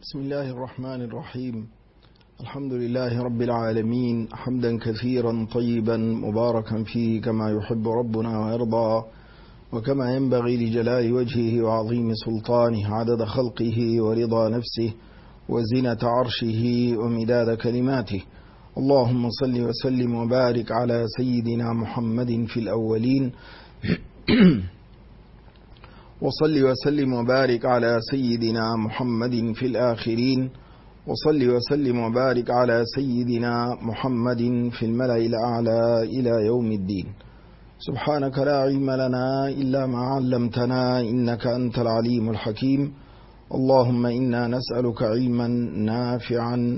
بسم الله الرحمن الرحيم. الحمد لله رب العالمين، حمدا كثيرا طيبا مباركا فيه كما يحب ربنا ويرضى، وكما ينبغي لجلال وجهه وعظيم سلطانه، عدد خلقه ورضا نفسه وزنة عرشه ومداد كلماته. اللهم صل وسلم وبارك على سيدنا محمد في الأولين وصل وسلم وبارك على سيدنا محمد في الآخرين، وصل وسلم وبارك على سيدنا محمد في الملأ الأعلى إلى يوم الدين. سبحانك لا علم لنا إلا ما علمتنا إنك أنت العليم الحكيم. اللهم إنا نسألك علما نافعا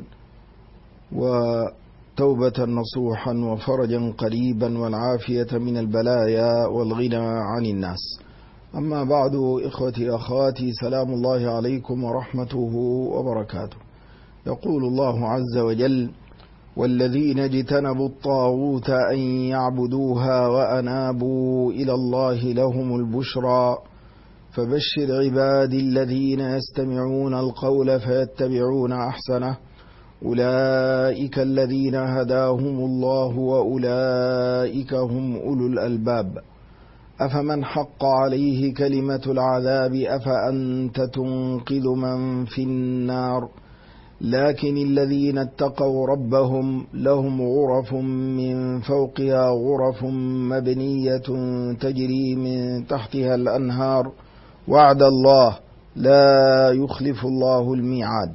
وتوبة نصوحا وفرجا قريبا والعافية من البلايا والغنى عن الناس. أما بعد، إخوتي أخواتي، سلام الله عليكم ورحمته وبركاته. يقول الله عز وجل: والذين اجتنبوا الطاغوت أن يعبدوها وأنابوا إلى الله لهم البشرى فبشر عبادي الذين يستمعون القول فيتبعون أحسنه أولئك الذين هداهم الله وأولئك هم أولو الألباب. أفمن حق عليه كلمة العذاب أفأنت تنقذ من في النار لكن الذين اتقوا ربهم لهم غرف من فوقها غرف مبنية تجري من تحتها الأنهار وعد الله لا يخلف الله الميعاد.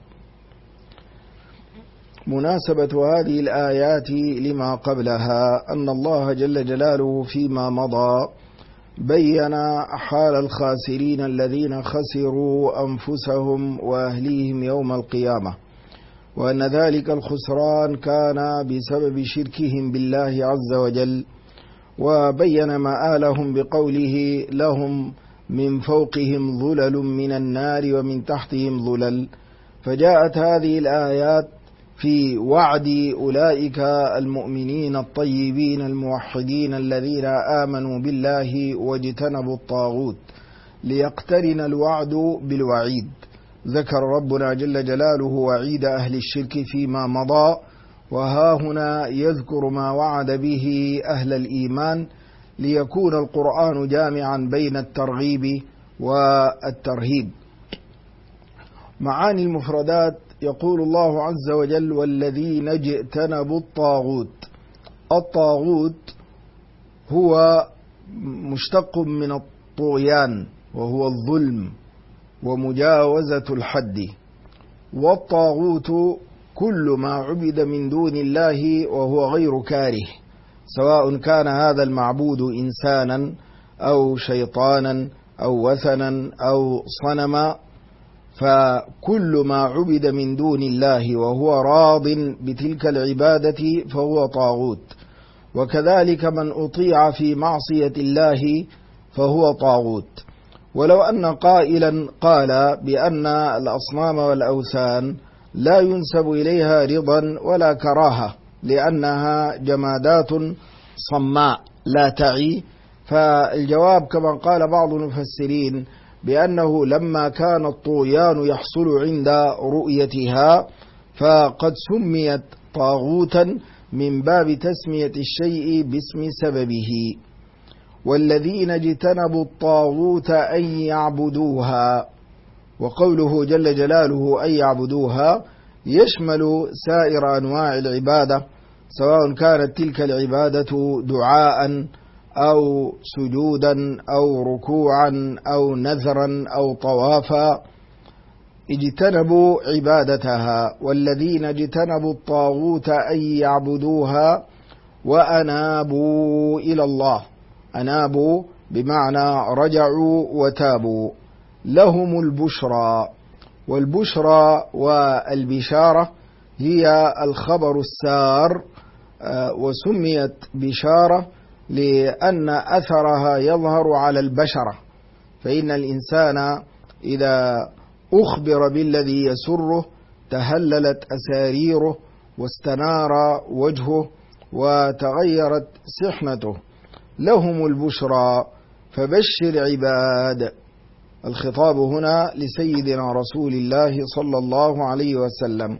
مناسبة هذه الآيات لما قبلها أن الله جل جلاله فيما مضى بين حال الخاسرين الذين خسروا أنفسهم وأهليهم يوم القيامة، وأن ذلك الخسران كان بسبب شركهم بالله عز وجل، وبين مآلهم بقوله: لهم من فوقهم ظلل من النار ومن تحتهم ظلل. فجاءت هذه الآيات في وعد أولئك المؤمنين الطيبين الموحدين الذين آمنوا بالله واجتنبوا الطاغوت، ليقترن الوعد بالوعيد. ذكر ربنا جل جلاله وعيد أهل الشرك فيما مضى، وها هنا يذكر ما وعد به أهل الإيمان، ليكون القرآن جامعا بين الترغيب والترهيب. معاني المفردات: يقول الله عز وجل: والذين اجتنبوا الطاغوت. الطاغوت هو مشتق من الطغيان، وهو الظلم ومجاوزة الحد. والطاغوت كل ما عبد من دون الله وهو غير كاره، سواء كان هذا المعبود إنسانا أو شيطانا أو وثنا أو صنما، فكل ما عبد من دون الله وهو راض بتلك العبادة فهو طاغوت. وكذلك من أطيع في معصية الله فهو طاغوت. ولو أن قائلا قال بأن الأصنام والأوثان لا ينسب إليها رضا ولا كراهة لأنها جمادات صماء لا تعي، فالجواب كما قال بعض المفسرين بأنه لما كان الطغيان يحصل عند رؤيتها فقد سميت طاغوتا من باب تسمية الشيء باسم سببه. والذين اجتنبوا الطاغوت أن يعبدوها، وقوله جل جلاله أن يعبدوها يشمل سائر أنواع العبادة، سواء كانت تلك العبادة دعاء أو سجودا أو ركوعا أو نذرا أو طوافا، اجتنبوا عبادتها. والذين اجتنبوا الطاغوت أن يعبدوها وأنابوا إلى الله. أنابوا بمعنى رجعوا وتابوا. لهم البشرى. والبشرى والبشارة هي الخبر السار، وسميت بشارة لأن أثرها يظهر على البشرة، فإن الإنسان إذا أخبر بالذي يسره تهللت أساريره واستنار وجهه وتغيرت سحنته. لهم البشرى فبشر عباد. الخطاب هنا لسيدنا رسول الله صلى الله عليه وسلم.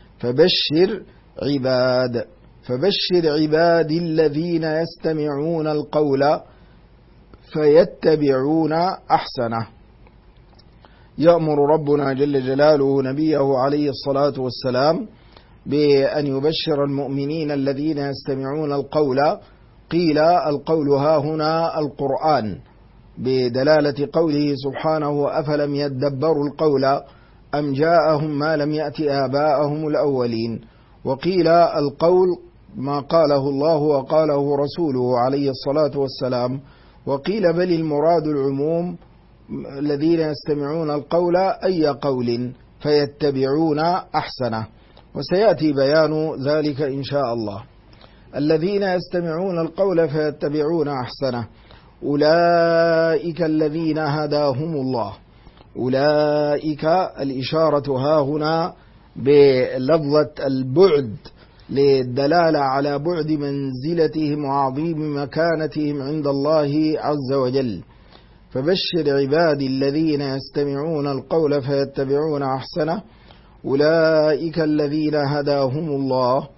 فبشر عبادي الذين يستمعون القول فيتبعون أحسنه. يأمر ربنا جل جلاله نبيه عليه الصلاة والسلام بأن يبشر المؤمنين الذين يستمعون القول. قيل القول ها هنا القرآن، بدلالة قوله سبحانه: أفلم يدبروا القول أم جاءهم ما لم يأت آباءهم الأولين. وقيل القول ما قاله الله وقاله رسوله عليه الصلاة والسلام. وقيل بل المراد العموم، الذين يستمعون القول أي قول فيتبعون أحسنه، وسيأتي بيان ذلك إن شاء الله. الذين يستمعون القول فيتبعون أحسنه أولئك الذين هداهم الله. أولئك الإشارة ها هنا بلفظة البعد للدلالة على بعد منزلتهم وعظيم مكانتهم عند الله عز وجل. فبشر عبادي الذين يستمعون القول فيتبعون أحسنه أولئك الذين هداهم الله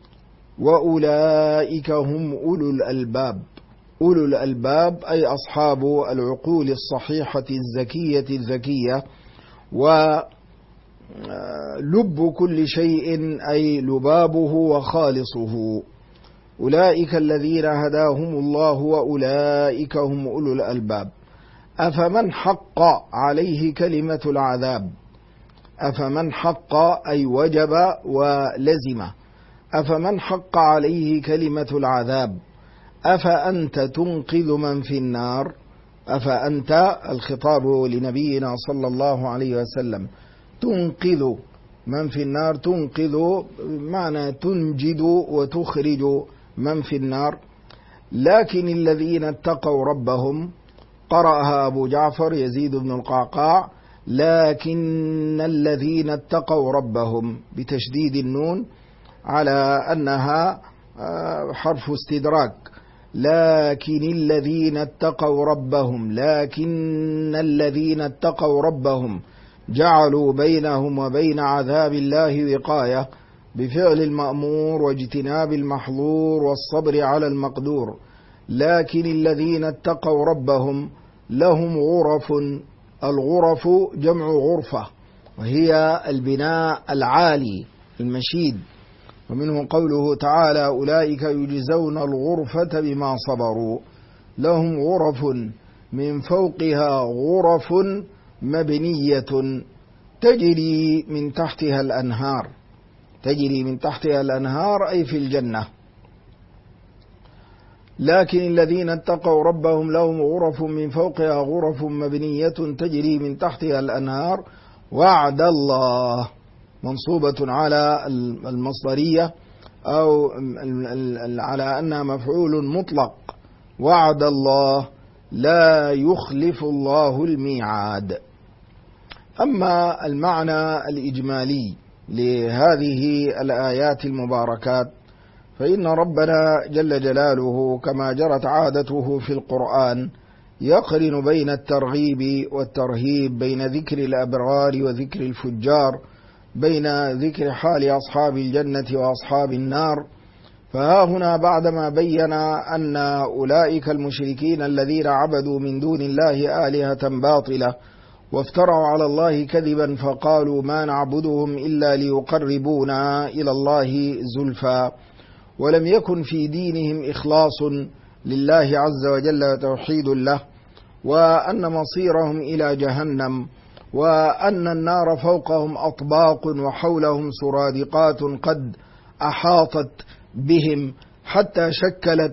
وأولئك هم أولو الألباب. أولو الألباب أي أصحاب العقول الصحيحة الزكية الذكية، ولب كل شيء أي لبابه وخالصه. أولئك الذين هداهم الله وأولئك هم أولو الألباب. أفمن حق عليه كلمة العذاب. أفمن حق أي وجب ولزم. أفمن حق عليه كلمة العذاب أفأنت تنقذ من في النار. أفأنت الخطاب لنبينا صلى الله عليه وسلم، تنقذ من في النار، تنقذ معنى تنجد وتخرج من في النار. لكن الذين اتقوا ربهم، قرأها أبو جعفر يزيد بن القعقاع، لكن الذين اتقوا ربهم بتشديد النون على أنها حرف استدراك. لكن الذين اتقوا ربهم، لكن الذين اتقوا ربهم جعلوا بينهم وبين عذاب الله وقاية بفعل المأمور واجتناب المحظور والصبر على المقدور. لكن الذين اتقوا ربهم لهم غرف. الغرف جمع غرفة، وهي البناء العالي المشيد. ومنه قوله تعالى: أولئك يجزون الغرفة بما صبروا. لهم غرف من فوقها غرف مبنية تجري من تحتها الأنهار. تجري من تحتها الأنهار أي في الجنة. لكن الذين اتقوا ربهم لهم غرف من فوقها غرف مبنية تجري من تحتها الأنهار وعد الله، منصوبة على المصدرية أو على أنها مفعول مطلق. وعد الله لا يخلف الله الميعاد. أما المعنى الإجمالي لهذه الآيات المباركات، فإن ربنا جل جلاله كما جرت عادته في القرآن يقرن بين الترغيب والترهيب، بين ذكر الأبرار وذكر الفجار، بين ذكر حال أصحاب الجنة وأصحاب النار. فها هنا بعدما بين أن أولئك المشركين الذين عبدوا من دون الله آلهة باطلة وافتروا على الله كذبا فقالوا ما نعبدهم إلا ليقربونا إلى الله زلفى، ولم يكن في دينهم إخلاص لله عز وجل وتوحيد له، وأن مصيرهم إلى جهنم، وأن النار فوقهم أطباق وحولهم سرادقات قد أحاطت بهم حتى شكلت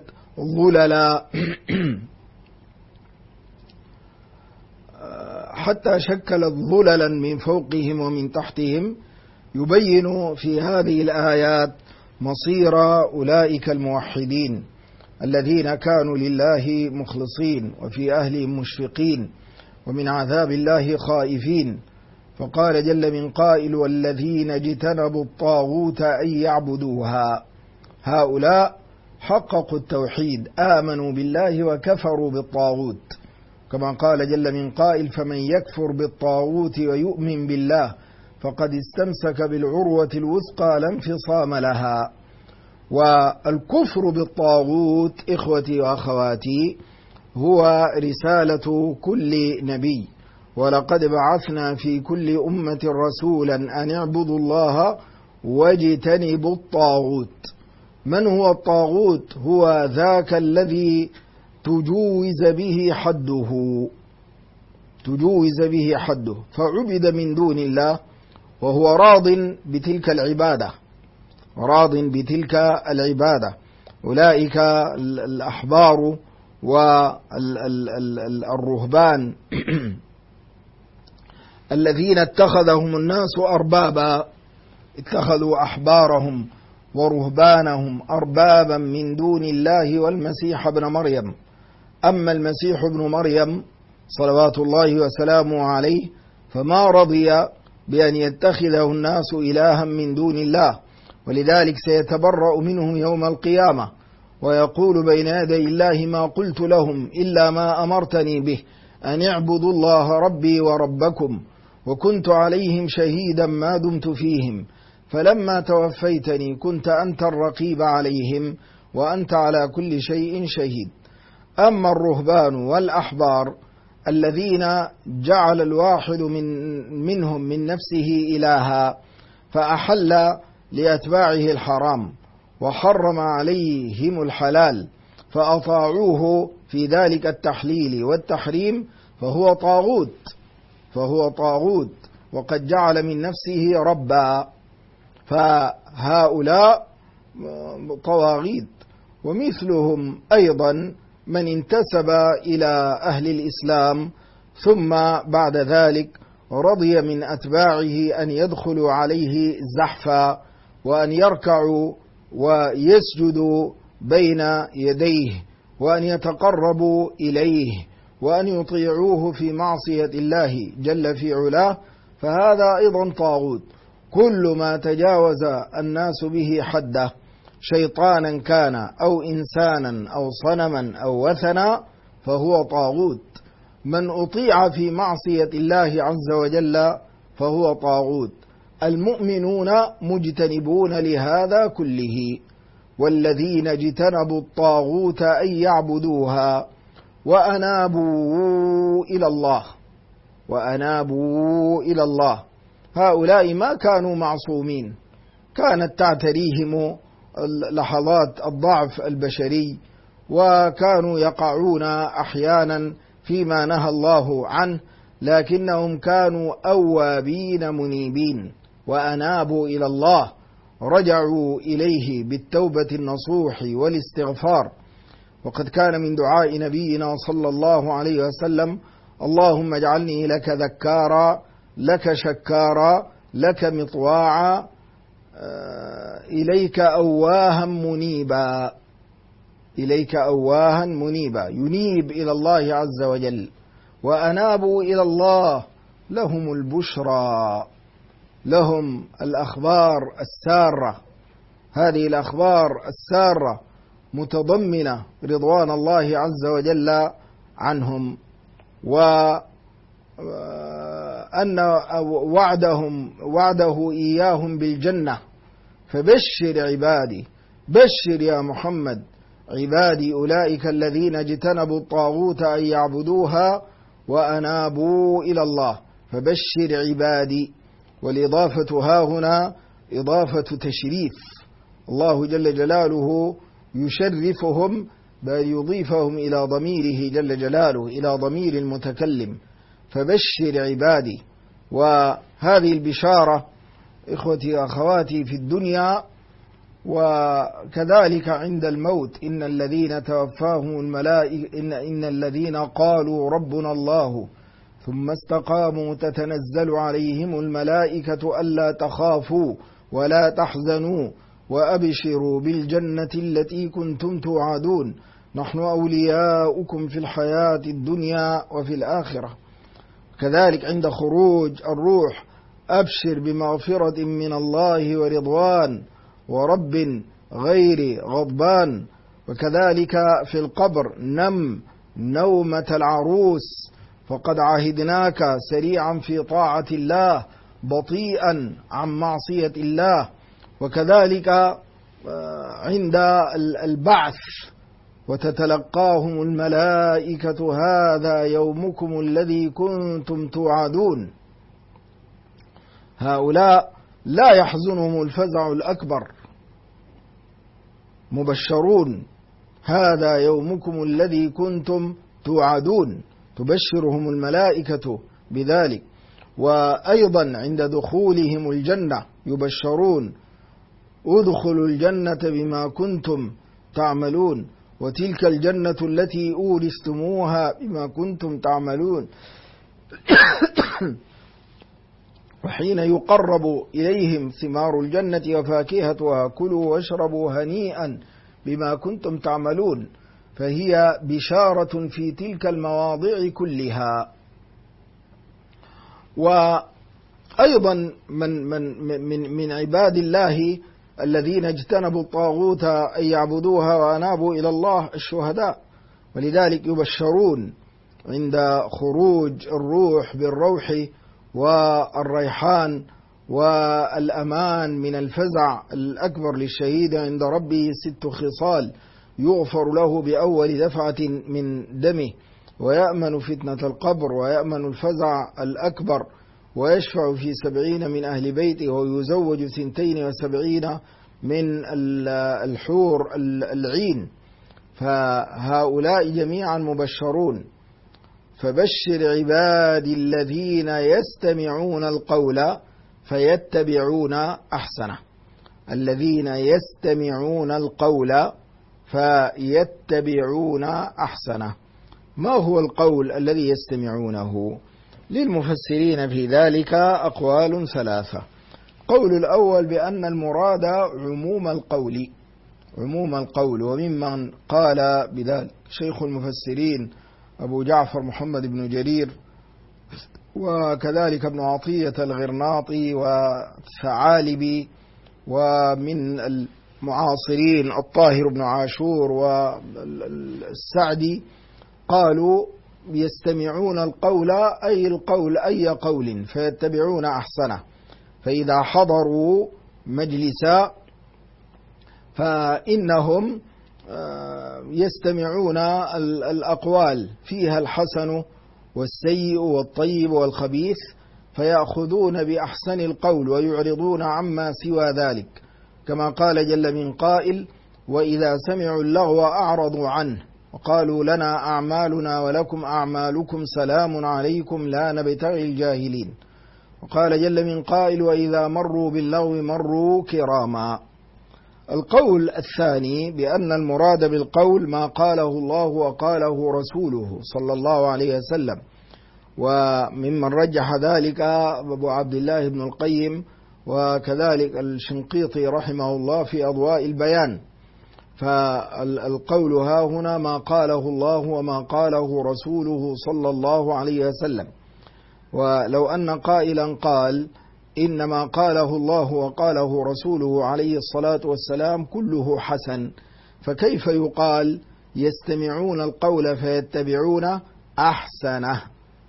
ظللا من فوقهم ومن تحتهم. يبين في هذه الآيات مصير أولئك الموحدين الذين كانوا لله مخلصين وفي أهلهم مشفقين ومن عذاب الله خائفين. فقال جل من قائل: والذين اجتنبوا الطاغوت أن يعبدوها. هؤلاء حققوا التوحيد، آمنوا بالله وكفروا بالطاغوت، كما قال جل من قائل: فمن يكفر بالطاغوت ويؤمن بالله فقد استمسك بالعروة الوثقى لا انفصام لها. والكفر بالطاغوت إخوتي وأخواتي هو رسالة كل نبي، ولقد بعثنا في كل أمة رسولا أن اعبدوا الله واجتنبوا الطاغوت. من هو الطاغوت؟ هو ذاك الذي تجوز به حده فعبد من دون الله وهو راض بتلك العبادة، أولئك الأحبار والرهبان الذين اتخذهم الناس أربابا، اتخذوا أحبارهم ورهبانهم أربابا من دون الله والمسيح ابن مريم. أما المسيح ابن مريم صلوات الله وسلامه عليه فما رضي بأن يتخذه الناس إلها من دون الله، ولذلك سيتبرأ منهم يوم القيامة ويقول بين يدي الله: ما قلت لهم إلا ما أمرتني به أن اعبدوا الله ربي وربكم وكنت عليهم شهيدا ما دمت فيهم فلما توفيتني كنت أنت الرقيب عليهم وأنت على كل شيء شهيد. أما الرهبان والأحبار الذين جعل الواحد منهم من نفسه إلها فأحل لأتباعه الحرام وحرم عليهم الحلال فأطاعوه في ذلك التحليل والتحريم فهو طاغوت وقد جعل من نفسه ربا، فهؤلاء طواغيت. ومثلهم أيضا من انتسب إلى أهل الإسلام ثم بعد ذلك رضي من أتباعه أن يدخلوا عليه زحفا وأن يركعوا ويسجدوا بين يديه وأن يتقربوا إليه وأن يطيعوه في معصية الله جل في علاه، فهذا أيضا طاغوت. كل ما تجاوز الناس به حده، شيطانا كان أو إنسانا أو صنما أو وثنا، فهو طاغوت. من أطيع في معصية الله عز وجل فهو طاغوت. المؤمنون مجتنبون لهذا كله، والذين اجتنبوا الطاغوت أن يعبدوها وأنابوا إلى الله هؤلاء ما كانوا معصومين، كانت تعتريهم لحظات الضعف البشري وكانوا يقعون أحيانا فيما نهى الله عنه، لكنهم كانوا أوابين منيبين وأنابوا إلى الله، رجعوا إليه بالتوبة النصوح والاستغفار. وقد كان من دعاء نبينا صلى الله عليه وسلم: اللهم اجعلني لك ذكارا لك شكارا لك مطواعا إليك أواها منيبا، ينيب إلى الله عز وجل. وأنابوا إلى الله لهم البشرى، لهم الأخبار السارة. هذه الأخبار السارة متضمنة رضوان الله عز وجل عنهم، وأن وعده إياهم بالجنة. فبشر عبادي، بشر يا محمد عبادي أولئك الذين اجتنبوا الطاغوت أن يعبدوها وأنابوا إلى الله. فبشر عبادي، والإضافة ها هنا إضافة تشريف، الله جل جلاله يشرفهم بل يضيفهم إلى ضميره جل جلاله، إلى ضمير المتكلم. فبشر عبادي. وهذه البشارة إخوتي وأخواتي في الدنيا وكذلك عند الموت. إن الذين توفاهم الملائكة إن الذين قالوا ربنا الله ثم استقاموا تتنزل عليهم الملائكة ألا تخافوا ولا تحزنوا وأبشروا بالجنة التي كنتم توعدون نحن أولياؤكم في الحياة الدنيا وفي الآخرة. كذلك عند خروج الروح: أبشر بمغفرة من الله ورضوان ورب غير غضبان. وكذلك في القبر: نم نومة العروس، فقد عهدناك سريعا في طاعة الله بطيئا عن معصية الله. وكذلك عند البعث وتتلقاهم الملائكة هذا يومكم الذي كنتم توعدون. هؤلاء لا يحزنهم الفزع الأكبر، مبشرون هذا يومكم الذي كنتم توعدون، تبشرهم الملائكة بذلك. وأيضا عند دخولهم الجنة يبشرون ادخلوا الجنة بما كنتم تعملون، وتلك الجنة التي أورثتموها بما كنتم تعملون. وحين يقرب إليهم ثمار الجنة وفاكهتها كلوا واشربوا هنيئا بما كنتم تعملون، فهي بشارة في تلك المواضع كلها. وأيضا من عباد الله الذين اجتنبوا الطاغوت أن يعبدوها وأنابوا إلى الله الشهداء، ولذلك يبشرون عند خروج الروح بالروح والريحان والأمان من الفزع الأكبر للشهيد عند ربه 6 خصال: يغفر له بأول دفعة من دمه، ويأمن فتنة القبر، ويأمن الفزع الأكبر، ويشفع في 70 من أهل بيته، ويزوج 72 من الحور العين. فهؤلاء جميعا مبشرون. فبشر عبادي الذين يستمعون القول فيتبعون أحسنه. الذين يستمعون القول فيتبعون أحسنه. ما هو القول الذي يستمعونه؟ للمفسرين في ذلك أقوال 3. قول الأول بأن المراد عموم القول، وممن قال بذلك شيخ المفسرين أبو جعفر محمد بن جرير، وكذلك ابن عطية الغرناطي والثعالبي، ومن المعاصرين الطاهر بن عاشور والسعدي، قالوا يستمعون القول أي قول فيتبعون أحسنه. فإذا حضروا مجلسا فإنهم يستمعون الأقوال فيها الحسن والسيء والطيب والخبيث، فيأخذون بأحسن القول ويعرضون عما سوى ذلك، كما قال جل من قائل: وإذا سمعوا اللغو أعرضوا عنه وقالوا لنا أعمالنا ولكم أعمالكم سلام عليكم لا نبتغي الجاهلين. وقال جل من قائل: وإذا مروا باللغو مروا كراما. القول الثاني بأن المراد بالقول ما قاله الله وقاله رسوله صلى الله عليه وسلم، وممن رجح ذلك أبو عبد الله بن القيم، وكذلك الشنقيطي رحمه الله في أضواء البيان. فالقول ها هنا ما قاله الله وما قاله رسوله صلى الله عليه وسلم. ولو أن قائلا قال إنما قاله الله وقاله رسوله عليه الصلاة والسلام كله حسن، فكيف يقال يستمعون القول فيتبعون أحسنه؟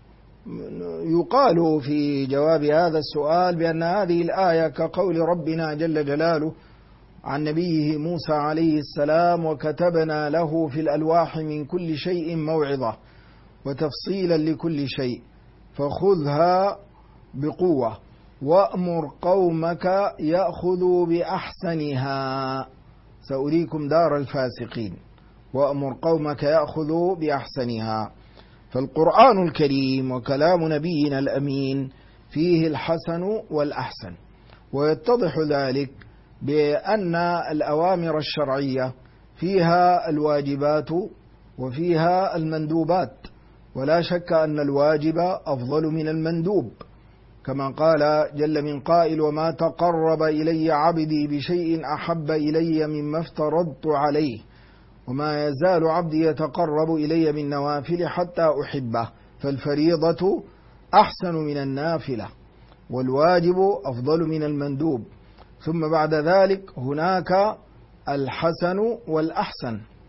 يقال في جواب هذا السؤال بأن هذه الآية كقول ربنا جل جلاله عن نبيه موسى عليه السلام: وكتبنا له في الألواح من كل شيء موعظة وتفصيلا لكل شيء فخذها بقوة وأمر قومك يأخذوا بأحسنها سأريكم دار الفاسقين. وأمر قومك يأخذوا بأحسنها. فالقرآن الكريم وكلام نبينا الأمين فيه الحسن والأحسن، ويتضح ذلك بأن الأوامر الشرعية فيها الواجبات وفيها المندوبات، ولا شك أن الواجب أفضل من المندوب، كما قال جل من قائل: وما تقرب إلي عبدي بشيء أحب إلي مما افترضت عليه وما يزال عبدي يتقرب إلي بالنوافل حتى أحبه. فالفريضة أحسن من النافلة، والواجب أفضل من المندوب. ثم بعد ذلك هناك الحسن والأحسن،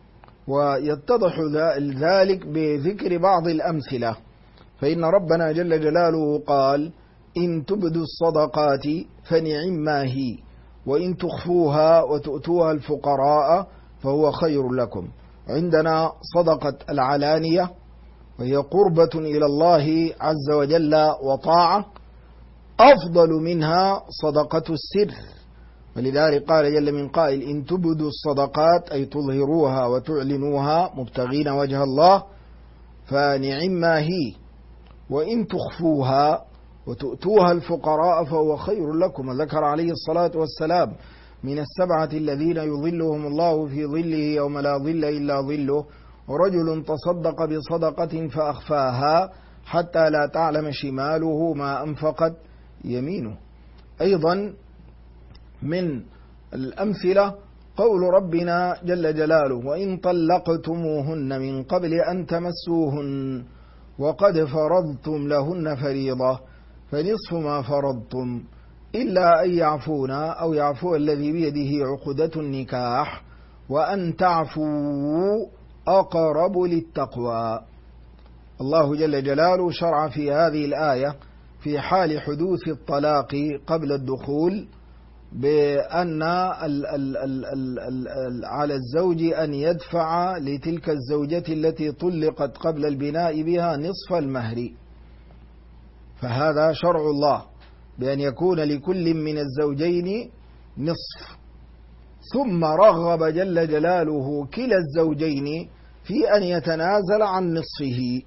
ويتضح ذلك بذكر بعض الأمثلة. فإن ربنا جل جلاله قال: إن تبدوا الصدقات فنعما هي، وإن تخفوها وتؤتوها الفقراء فهو خير لكم. عندنا صدقة العلانية، وهي قربة إلى الله عز وجل وطاعة، أفضل منها صدقة السر. ولذلك قال جل من قائل: إن تبدوا الصدقات، أي تظهروها وتعلنوها مبتغين وجه الله، فنعما هي، وإن تخفوها وتؤتوها الفقراء فهو خير لكم. ذكر عليه الصلاة والسلام: من السبعة الذين يظلهم الله في ظله يوم لا ظل إلا ظله، ورجل تصدق بصدقة فأخفاها حتى لا تعلم شماله ما أنفقت يمينه. أيضا من الأمثلة قول ربنا جل جلاله: وإن طلقتموهن من قبل أن تمسوهن وقد فرضتم لهن فريضة فنصف ما فرضتم إلا أن يعفونا أو يعفو الذي بيده عقدة النكاح وأن تعفوا أقرب للتقوى. الله جل جلاله شرع في هذه الآية في حال حدوث الطلاق قبل الدخول بأن على الزوج أن يدفع لتلك الزوجة التي طلقت قبل البناء بها نصف المهر. فهذا شرع الله بأن يكون لكل من الزوجين نصف. ثم رغب جل جلاله كلا الزوجين في أن يتنازل عن نصفه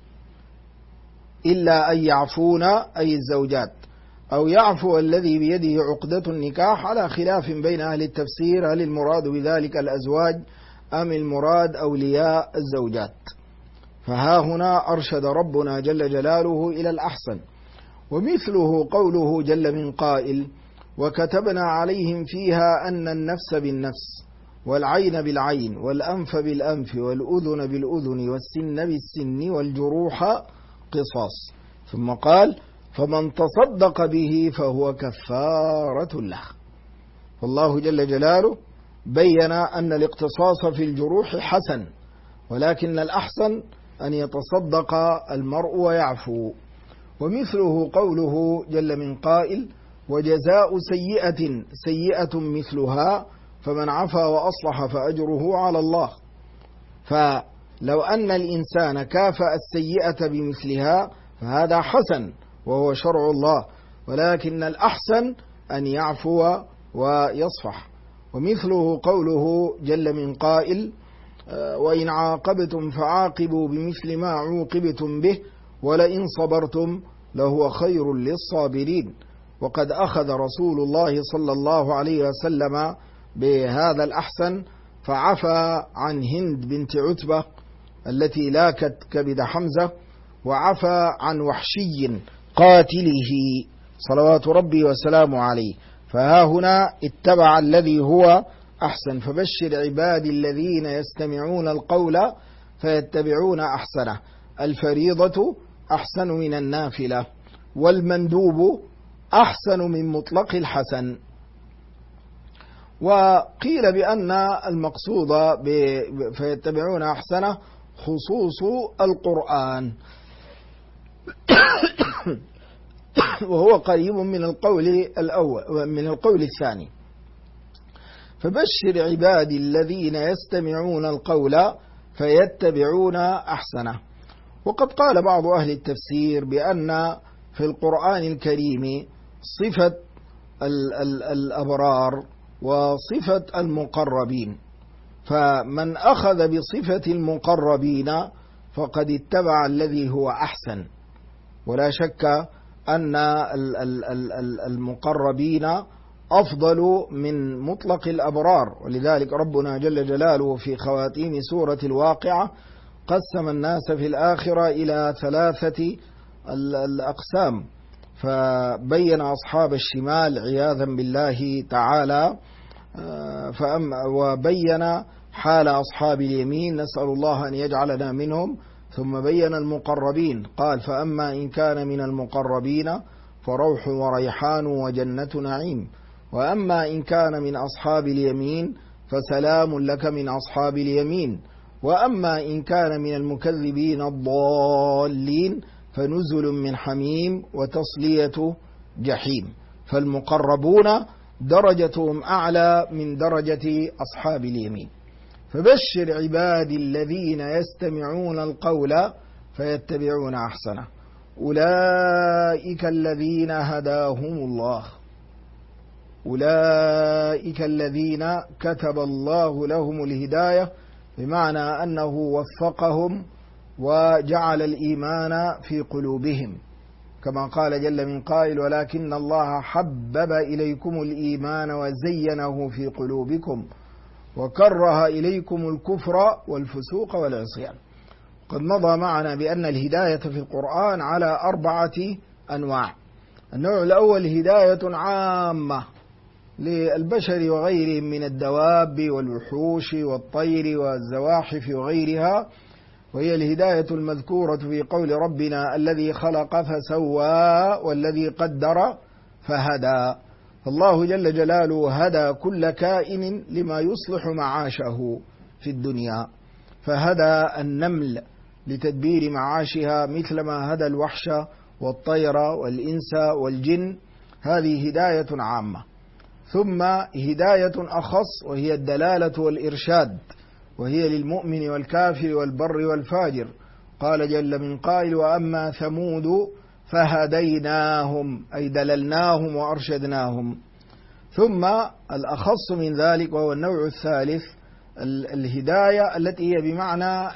إلا أن يعفون، أي الزوجات، أو يعفو الذي بيده عقدة النكاح، على خلاف بين أهل التفسير هل المراد بذلك الأزواج أم المراد أولياء الزوجات. فها هنا أرشد ربنا جل جلاله إلى الأحسن. ومثله قوله جل من قائل: وكتبنا عليهم فيها أن النفس بالنفس والعين بالعين والأنف بالأنف والأذن بالأذن والسن بالسن والجروح قصاص. ثم قال: فمن تصدق به فهو كفارة له. فالله جل جلاله بين أن الاقتصاص في الجروح حسن، ولكن الأحسن أن يتصدق المرء ويعفو. ومثله قوله جل من قائل: وجزاء سيئة سيئة مثلها فمن عفا وأصلح فأجره على الله. فلو أن الإنسان كافأ السيئة بمثلها فهذا حسن وهو شرع الله، ولكن الأحسن أن يعفو ويصفح. ومثله قوله جل من قائل: وإن عاقبتم فعاقبوا بمثل ما عوقبتم به ولئن صبرتم لهو خير للصابرين. وقد أخذ رسول الله صلى الله عليه وسلم بهذا الأحسن، فعفى عن هند بنت عتبة التي لاكت كبد حمزة، وعفى عن وحشي قاتله صلوات ربي وسلامه عليه. فها هنا اتبع الذي هو أحسن. فبشر عبادي الذين يستمعون القول فيتبعون أحسنه. الفريضة أحسن من النافلة، والمندوب أحسن من مطلق الحسن. وقيل بأن المقصود فيتبعون أحسنه خصوص القرآن وهو قريب من القول الأول من القول الثاني. فبشر عبادي الذين يستمعون القول فيتبعون أحسنه. وقد قال بعض أهل التفسير بأن في القرآن الكريم صفة الأبرار وصفة المقربين، فمن أخذ بصفة المقربين فقد اتبع الذي هو أحسن. ولا شك أن المقربين أفضل من مطلق الأبرار. ولذلك ربنا جل جلاله في خواتيم سورة الواقعة قسم الناس في الآخرة إلى 3 الأقسام، فبين أصحاب الشمال عياذا بالله تعالى، وبين حال أصحاب اليمين، نسأل الله أن يجعلنا منهم. ثم بين المقربين قال: فأما إن كان من المقربين فروح وريحان وجنة نعيم، وأما إن كان من أصحاب اليمين فسلام لك من أصحاب اليمين. وأما إن كان من المكذبين الضالين فنزل من حميم وتصلية جحيم. فالمقربون درجتهم أعلى من درجة أصحاب اليمين. فبشر عبادي الذين يستمعون القول فيتبعون أحسنه أولئك الذين هداهم الله، أولئك الذين كتب الله لهم الهداية، بمعنى أنه وفقهم وجعل الإيمان في قلوبهم، كما قال جل من قائل ولكن الله حبب إليكم الإيمان وزينه في قلوبكم وكره إليكم الكفر والفسوق والعصيان. قد مضى معنا بأن الهداية في القرآن على 4 أنواع. النوع الأول هداية عامة للبشر وغيرهم من الدواب والوحوش والطير والزواحف وغيرها، وهي الهداية المذكورة في قول ربنا الذي خلق فسوى والذي قدر فهدى. فالله جل جلاله هدى كل كائن لما يصلح معاشه في الدنيا، فهدى النمل لتدبير معاشها مثلما هدى الوحش والطير والإنس والجن، هذه هداية عامة. ثم هداية أخص وهي الدلالة والإرشاد، وهي للمؤمن والكافر والبر والفاجر. قال جل من قائل وأما ثمود فهديناهم أي دللناهم وأرشدناهم. ثم الأخص من ذلك وهو النوع الثالث الهداية التي هي بمعنى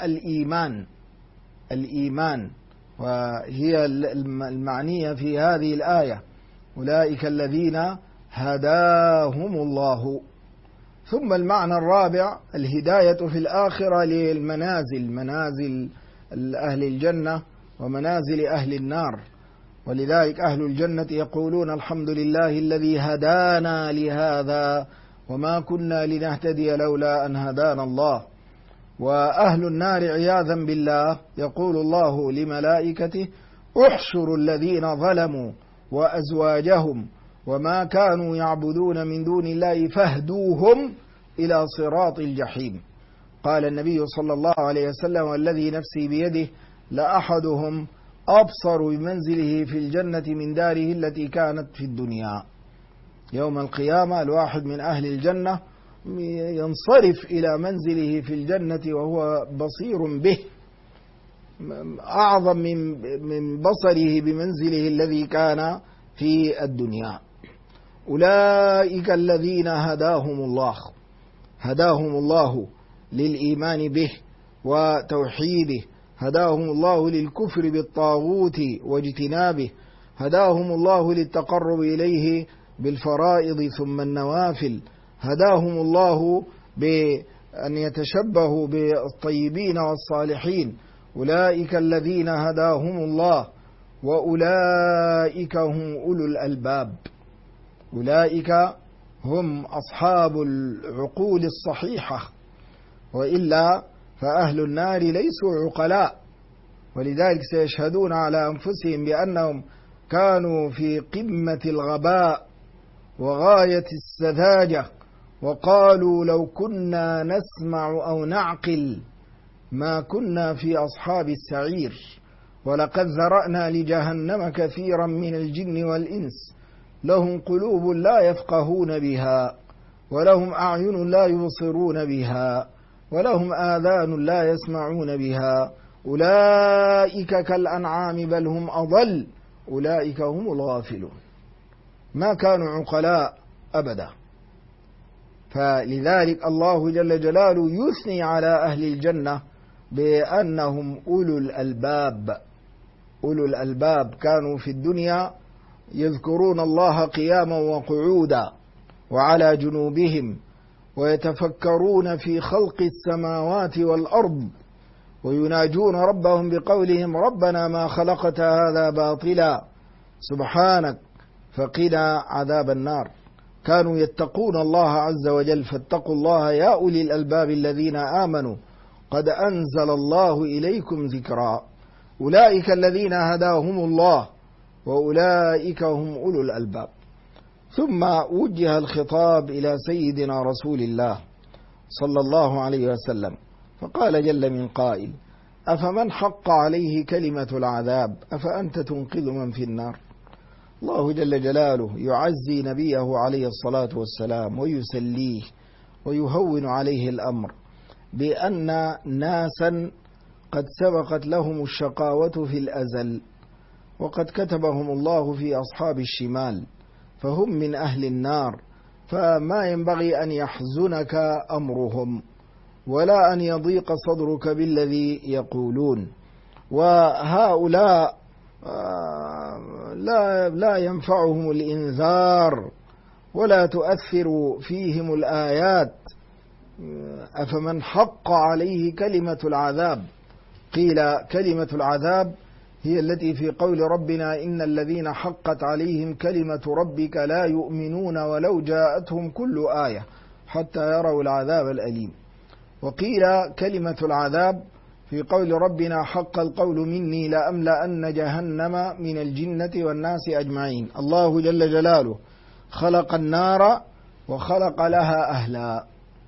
الإيمان، وهي المعنية في هذه الآية أولئك الذين هداهم الله. ثم المعنى الرابع الهداية في الآخرة للمنازل، منازل أهل الجنة ومنازل أهل النار. ولذلك أهل الجنة يقولون الحمد لله الذي هدانا لهذا وما كنا لنهتدي لولا أن هدانا الله. وأهل النار عياذا بالله يقول الله لملائكته احشروا الذين ظلموا وأزواجهم وما كانوا يعبدون من دون الله فاهدوهم إلى صراط الجحيم. قال النبي صلى الله عليه وسلم والذي نفسي بيده لأحدهم أبصر بمنزله في الجنة من داره التي كانت في الدنيا. يوم القيامة الواحد من أهل الجنة ينصرف إلى منزله في الجنة وهو بصير به أعظم من بصره بمنزله الذي كان في الدنيا. أولئك الذين هداهم الله للإيمان به وتوحيده، هداهم الله للكفر بالطاغوت واجتنابه، هداهم الله للتقرب إليه بالفرائض ثم النوافل، هداهم الله بأن يتشبهوا بالطيبين والصالحين. أولئك الذين هداهم الله وأولئك هم أولو الألباب. أولئك هم أصحاب العقول الصحيحة، وإلا فأهل النار ليسوا عقلاء، ولذلك سيشهدون على أنفسهم بأنهم كانوا في قمة الغباء وغاية السذاجة، وقالوا لو كنا نسمع أو نعقل ما كنا في أصحاب السعير ولقد ذرأنا لجهنم كثيرا من الجن والإنس لهم قلوب لا يفقهون بها ولهم أعين لا يبصرون بها ولهم آذان لا يسمعون بها أولئك كالأنعام بل هم أضل أولئك هم الغافلون. ما كانوا عقلاء أبدا. فلذلك الله جل جلاله يثني على أهل الجنة بأنهم أولو الألباب. أولو الألباب كانوا في الدنيا يذكرون الله قياما وقعودا وعلى جنوبهم ويتفكرون في خلق السماوات والأرض ويناجون ربهم بقولهم ربنا ما خلقت هذا باطلا سبحانك فقنا عذاب النار. كانوا يتقون الله عز وجل، فاتقوا الله يا أولي الألباب الذين آمنوا قد أنزل الله إليكم ذكرا. أولئك الذين هداهم الله وأولئك هم أولو الألباب. ثم وجه الخطاب إلى سيدنا رسول الله صلى الله عليه وسلم فقال جل من قائل: أفمن حق عليه كلمة العذاب أفأنت تنقذ من في النار. الله جل جلاله يعزي نبيه عليه الصلاة والسلام ويسليه ويهون عليه الأمر بأن ناسا قد سبقت لهم الشقاوة في الأزل، وقد كتبهم الله في أصحاب الشمال، فهم من أهل النار، فما ينبغي أن يحزنك أمرهم ولا أن يضيق صدرك بالذي يقولون. وهؤلاء لا ينفعهم الإنذار ولا تؤثر فيهم الآيات. أفمن حق عليه كلمة العذاب، قيل كلمة العذاب هي التي في قول ربنا: إن الذين حقت عليهم كلمة ربك لا يؤمنون ولو جاءتهم كل آية حتى يروا العذاب الأليم. وقيل كلمة العذاب في قول ربنا: حق القول مني لأملأن جهنم من الجنة والناس أجمعين. الله جل جلاله خلق النار وخلق لها أهلا،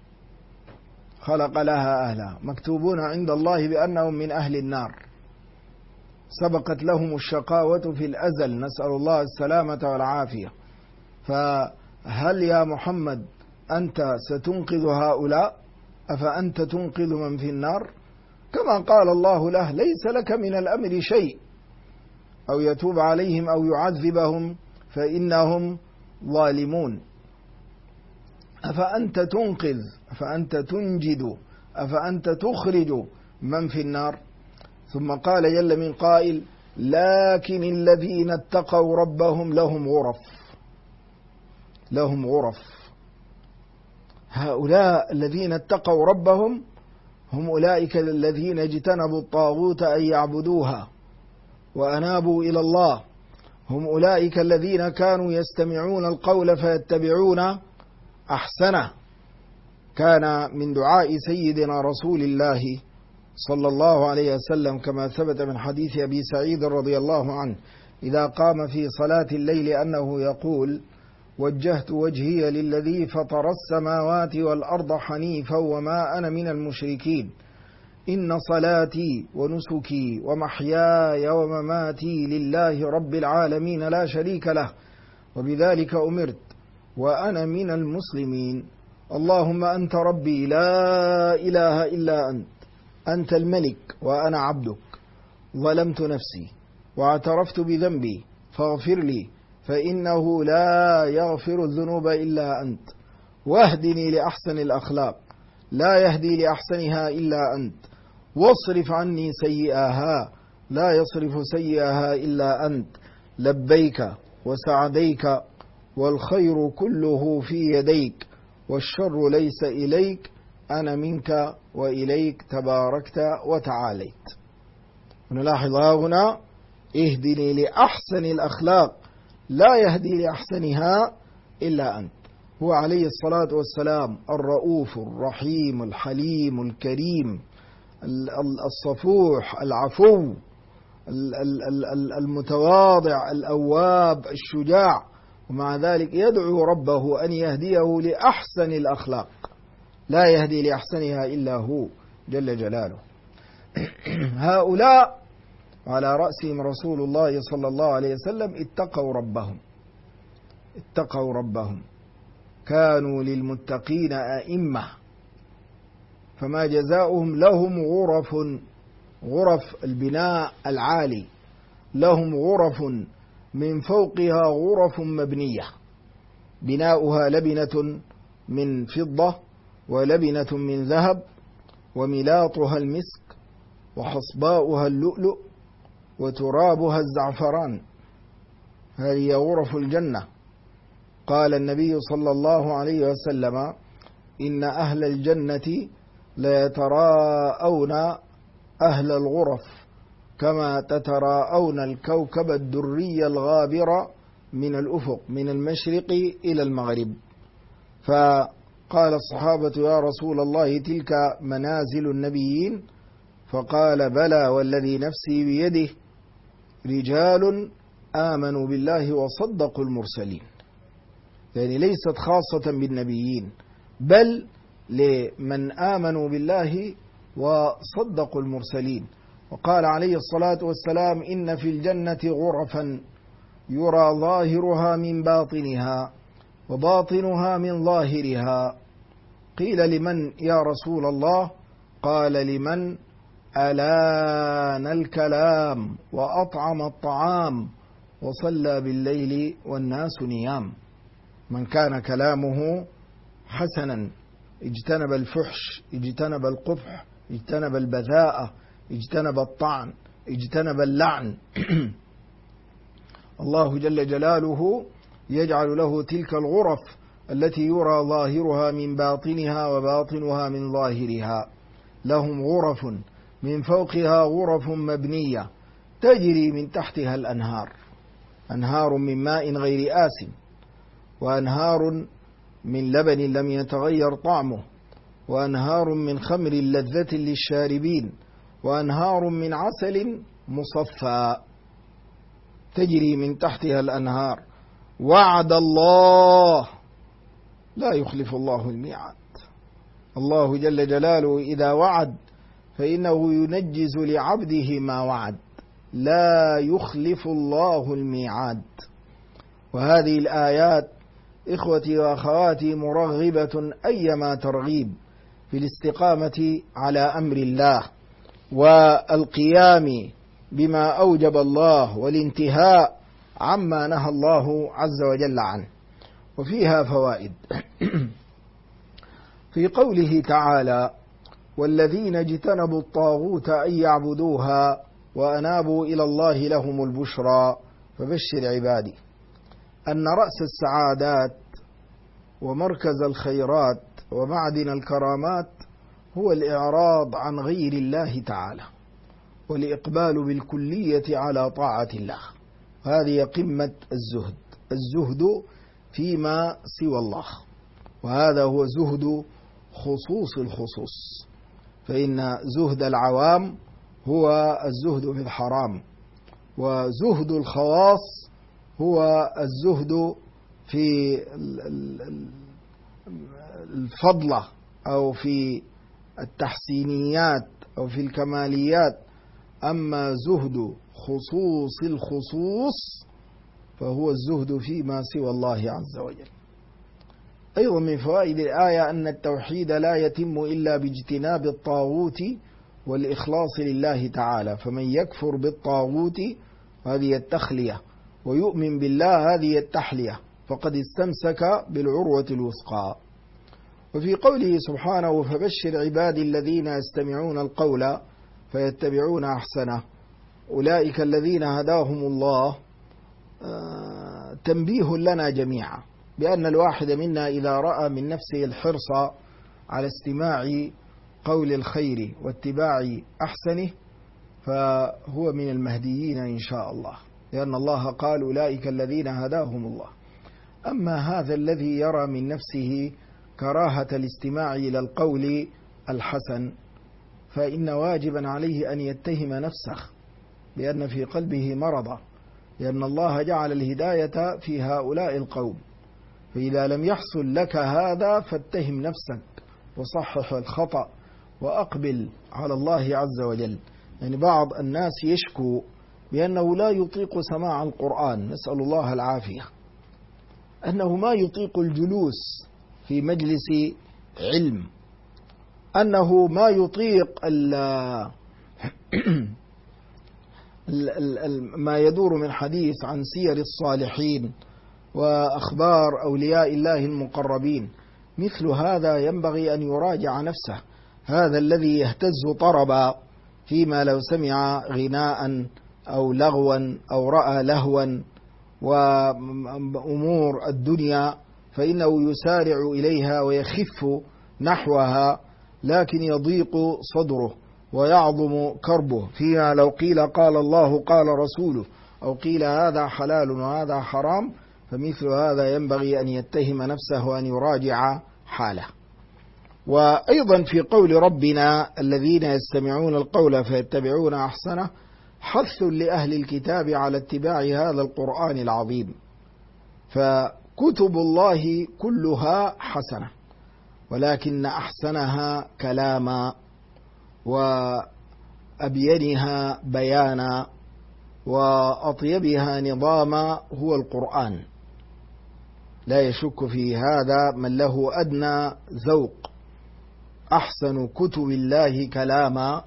خلق لها أهلا مكتوبون عند الله بأنهم من أهل النار، سبقت لهم الشقاوة في الأزل، نسأل الله السلامة والعافية. فهل يا محمد أنت ستنقذ هؤلاء؟ أفأنت تنقذ من في النار؟ كما قال الله له: ليس لك من الأمر شيء، أو يتوب عليهم أو يعذبهم فإنهم ظالمون. أفأنت تنقذ، أفأنت تنجد، أفأنت تخرج من في النار؟ ثم قال جل من قائل: لكن الذين اتقوا ربهم لهم غرف، لهم غرف. هؤلاء الذين اتقوا ربهم هم أولئك الذين اجتنبوا الطاغوت أن يعبدوها وأنابوا إلى الله، هم أولئك الذين كانوا يستمعون القول فيتبعون أحسنه. كان من دعاء سيدنا رسول الله صلى الله عليه وسلم كما ثبت من حديث أبي سعيد رضي الله عنه إذا قام في صلاة الليل أنه يقول: وجهت وجهي للذي فطر السماوات والأرض حنيفا وما أنا من المشركين، إن صلاتي ونسكي ومحياي ومماتي لله رب العالمين لا شريك له وبذلك أمرت وأنا من المسلمين. اللهم أنت ربي لا إله إلا أنت، أنت الملك وأنا عبدك، ظلمت نفسي واعترفت بذنبي فاغفر لي فإنه لا يغفر الذنوب إلا أنت، واهدني لأحسن الأخلاق لا يهدي لأحسنها إلا أنت، واصرف عني سيئاها لا يصرف سيئاها إلا أنت، لبيك وسعديك والخير كله في يديك والشر ليس إليك، أنا منك وإليك تباركت وتعاليت. ونلاحظ هنا: اهدني لأحسن الأخلاق لا يهدي لأحسنها إلا أنت. هو عليه الصلاة والسلام الرؤوف الرحيم الحليم الكريم الصفوح العفو المتواضع الأواب الشجاع، ومع ذلك يدعو ربه أن يهديه لأحسن الأخلاق، لا يهدي لأحسنها إلا هو جل جلاله. هؤلاء على رأسهم رسول الله صلى الله عليه وسلم اتقوا ربهم، اتقوا ربهم، كانوا للمتقين أئمة، فما جزاؤهم؟ لهم غرف البناء العالي، لهم غرف من فوقها غرف مبنية، بناؤها لبنة من فضة ولبنة من ذهب وملاطها المسك وحصباؤها اللؤلؤ وترابها الزعفران، هذه غرف الجنة. قال النبي صلى الله عليه وسلم: إن أهل الجنة ليتراءون أهل الغرف كما تتراءون الكوكب الدري الغابر من الأفق من المشرق إلى المغرب. فقال الصحابة: يا رسول الله تلك منازل النبيين؟ فقال: بلى والذي نفسي بيده، رجال آمنوا بالله وصدقوا المرسلين. يعني ليست خاصة بالنبيين، بل لمن آمنوا بالله وصدقوا المرسلين. وقال عليه الصلاة والسلام: إن في الجنة غرفا يرى ظاهرها من باطنها وباطنها من ظاهرها. قيل: لمن يا رسول الله؟ قال: لمن ألان الكلام وأطعم الطعام وصلى بالليل والناس نيام. من كان كلامه حسنا، اجتنب الفحش، اجتنب القبح، اجتنب البذاءة، اجتنب الطعن، اجتنب اللعن. الله جل جلاله يجعل له تلك الغرف التي يرى ظاهرها من باطنها وباطنها من ظاهرها. لهم غرف من فوقها غرف مبنية تجري من تحتها الأنهار، أنهار من ماء غير آسن، وأنهار من لبن لم يتغير طعمه، وأنهار من خمر لذة للشاربين، وأنهار من عسل مصفى تجري من تحتها الأنهار. وعد الله لا يخلف الله الميعاد. الله جل جلاله إذا وعد فإنه ينجز لعبده ما وعد، لا يخلف الله الميعاد. وهذه الآيات إخوتي وأخواتي مرغبة أيما ترغيب في الاستقامة على أمر الله والقيام بما أوجب الله والانتهاء عما نهى الله عز وجل عنه. وفيها فوائد. في قوله تعالى: والذين اجتنبوا الطاغوت أن يعبدوها وأنابوا إلى الله لهم البشرى فبشر عبادي، أن رأس السعادات ومركز الخيرات ومعدن الكرامات هو الإعراض عن غير الله تعالى والإقبال بالكلية على طاعة الله. هذه قمة الزهد، الزهد فيما سوى الله، وهذا هو زهد خصوص الخصوص. فإن زهد العوام هو الزهد في الحرام، وزهد الخواص هو الزهد في الفضلة أو في التحسينيات أو في الكماليات. أما زهد خصوص الخصوص فهو الزهد فيما سوى الله عز وجل. أيضا من فوائد الآية أن التوحيد لا يتم إلا باجتناب الطاغوت والإخلاص لله تعالى، فمن يكفر بالطاغوت هذه التخلية ويؤمن بالله هذه التحلية فقد استمسك بالعروة الوثقى. وفي قوله سبحانه: فبشر عبادي الذين يستمعون القول فيتبعون أحسنه أولئك الذين هداهم الله، تنبيه لنا جميعا بأن الواحد منا إذا رأى من نفسه الحرص على استماع قول الخير واتباع أحسنه فهو من المهديين إن شاء الله، لأن الله قال: أولئك الذين هداهم الله. أما هذا الذي يرى من نفسه كراهة الاستماع إلى القول الحسن فإن واجبا عليه أن يتهم نفسه بأن في قلبه مرضا، لأن الله جعل الهداية في هؤلاء القوم. فإذا لم يحصل لك هذا فاتهم نفسك وصحح الخطأ وأقبل على الله عز وجل. يعني بعض الناس يشكو بأنه لا يطيق سماع القرآن، نسأل الله العافية، أنه ما يطيق الجلوس في مجلس علم، أنه ما يطيق ما يدور من حديث عن سير الصالحين وأخبار أولياء الله المقربين. مثل هذا ينبغي أن يراجع نفسه. هذا الذي يهتز طربا فيما لو سمع غناء أو لغوا أو رأى لهوا وأمور الدنيا فإنه يسارع إليها ويخف نحوها، لكن يضيق صدره ويعظم كربه فيها لو قيل قال الله قال رسوله أو قيل هذا حلال وهذا حرام. فمثل هذا ينبغي أن يتهم نفسه وأن يراجع حاله. وأيضا في قول ربنا: الذين يستمعون القول فيتبعون أحسنه، حث لأهل الكتاب على اتباع هذا القرآن العظيم. فكتب الله كلها حسنة، ولكن أحسنها كلاما، وأبينها بيانا وأطيبها نظاما هو القرآن. لا يشك في هذا من له أدنى ذوق. أحسن كتب الله كلاما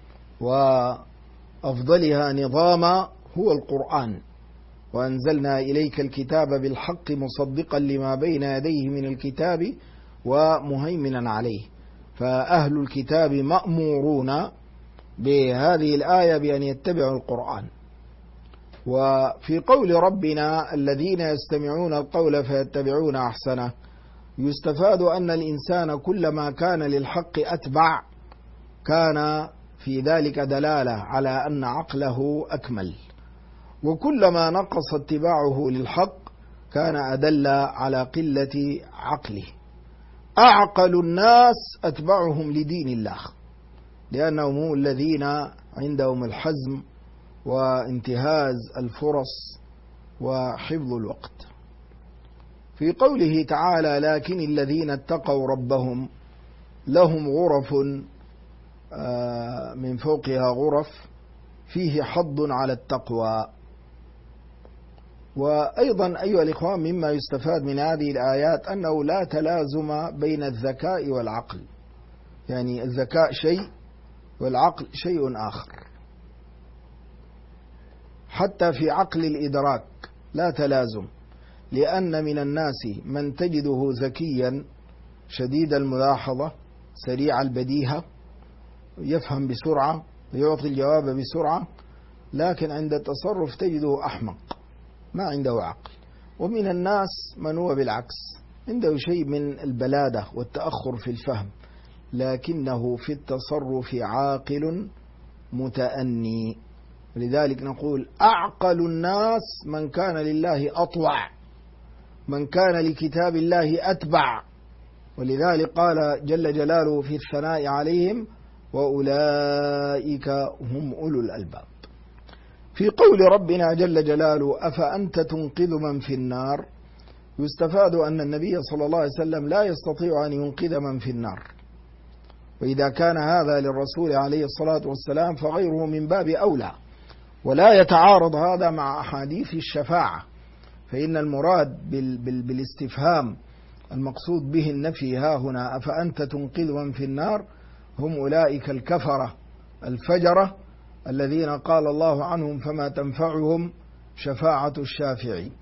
وأفضلها نظاما هو القرآن. وأنزلنا إليك الكتاب بالحق مصدقا لما بين يديه من الكتاب ومهيمنا عليه. فأهل الكتاب مأمورون بهذه الآية بأن يتبعوا القرآن. وفي قول ربنا الذين يستمعون القول فيتبعون أحسنه يستفاد أن الإنسان كلما كان للحق أتبع كان في ذلك دلالة على أن عقله أكمل، وكلما نقص اتباعه للحق كان أدل على قلة عقله. أعقل الناس أتبعهم لدين الله، لأنهم هم الذين عندهم الحزم وانتهاز الفرص وحفظ الوقت. في قوله تعالى لكن الذين اتقوا ربهم لهم غرف من فوقها غرف فيه حض على التقوى. وأيضا أيها الإخوان مما يستفاد من هذه الآيات أنه لا تلازم بين الذكاء والعقل، يعني الذكاء شيء والعقل شيء آخر. حتى في عقل الإدراك لا تلازم، لأن من الناس من تجده ذكيا شديد الملاحظة سريع البديهة يفهم بسرعة ويعطي الجواب بسرعة، لكن عند التصرف تجده أحمق ما عنده عقل. ومن الناس من هو بالعكس عنده شيء من البلادة والتأخر في الفهم، لكنه في التصرف عاقل متأني. ولذلك نقول أعقل الناس من كان لله أطوع، من كان لكتاب الله أتبع. ولذلك قال جل جلاله في الثناء عليهم وأولئك هم أولو الألباب. في قول ربنا جل جلاله أفأنت تنقذ من في النار يستفاد أن النبي صلى الله عليه وسلم لا يستطيع أن ينقذ من في النار، وإذا كان هذا للرسول عليه الصلاة والسلام فغيره من باب أولى. ولا يتعارض هذا مع أحاديث الشفاعة، فإن المراد بالاستفهام المقصود به النفي ها هنا أفأنت تنقذ من في النار هم أولئك الكفرة الفجرة الذين قال الله عنهم فما تنفعهم شفاعة الشافعين.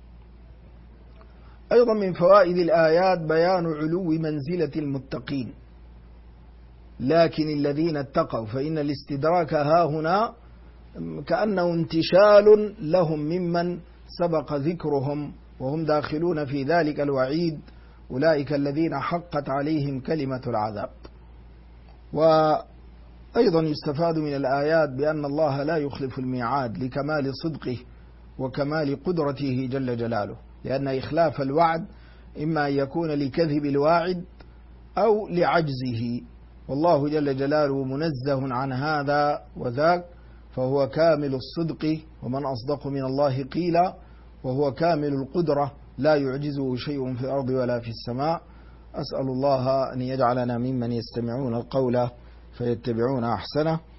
أيضا من فوائد الآيات بيان علو منزلة المتقين، لكن الذين اتقوا، فإن الاستدراك ها هنا كأنه انتشال لهم ممن سبق ذكرهم وهم داخلون في ذلك الوعيد، أولئك الذين حقت عليهم كلمة العذاب. وأيضا يستفاد من الآيات بأن الله لا يخلف الميعاد لكمال صدقه وكمال قدرته جل جلاله، لأن إخلاف الوعد إما أن يكون لكذب الواعد أو لعجزه، والله جل جلاله منزه عن هذا وذاك، فهو كامل الصدق ومن أصدق من الله قيلا، وهو كامل القدرة لا يعجزه شيء في الأرض ولا في السماء. أسأل الله أن يجعلنا ممن يستمعون القول فيتبعون أحسنه.